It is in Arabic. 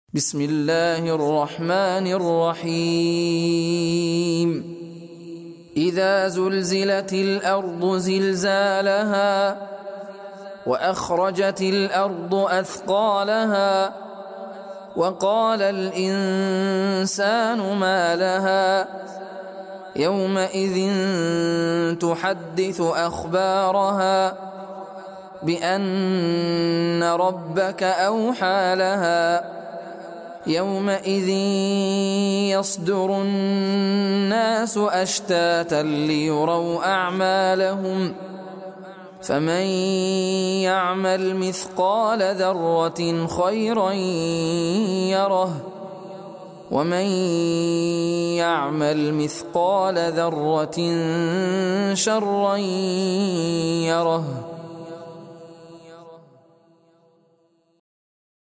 بسم الله الرحمن الرحيم إذا زلزلت الأرض زلزالها وأخرجت الأرض أثقالها وقال الإنسان ما لها يومئذ تحدث أخبارها بأن ربك أوحى لها يومئذ يصدر الناس أشتاتا ليروا أعمالهم فمن يعمل مثقال ذرة خيرا يره ومن يعمل مثقال ذرة شرا يره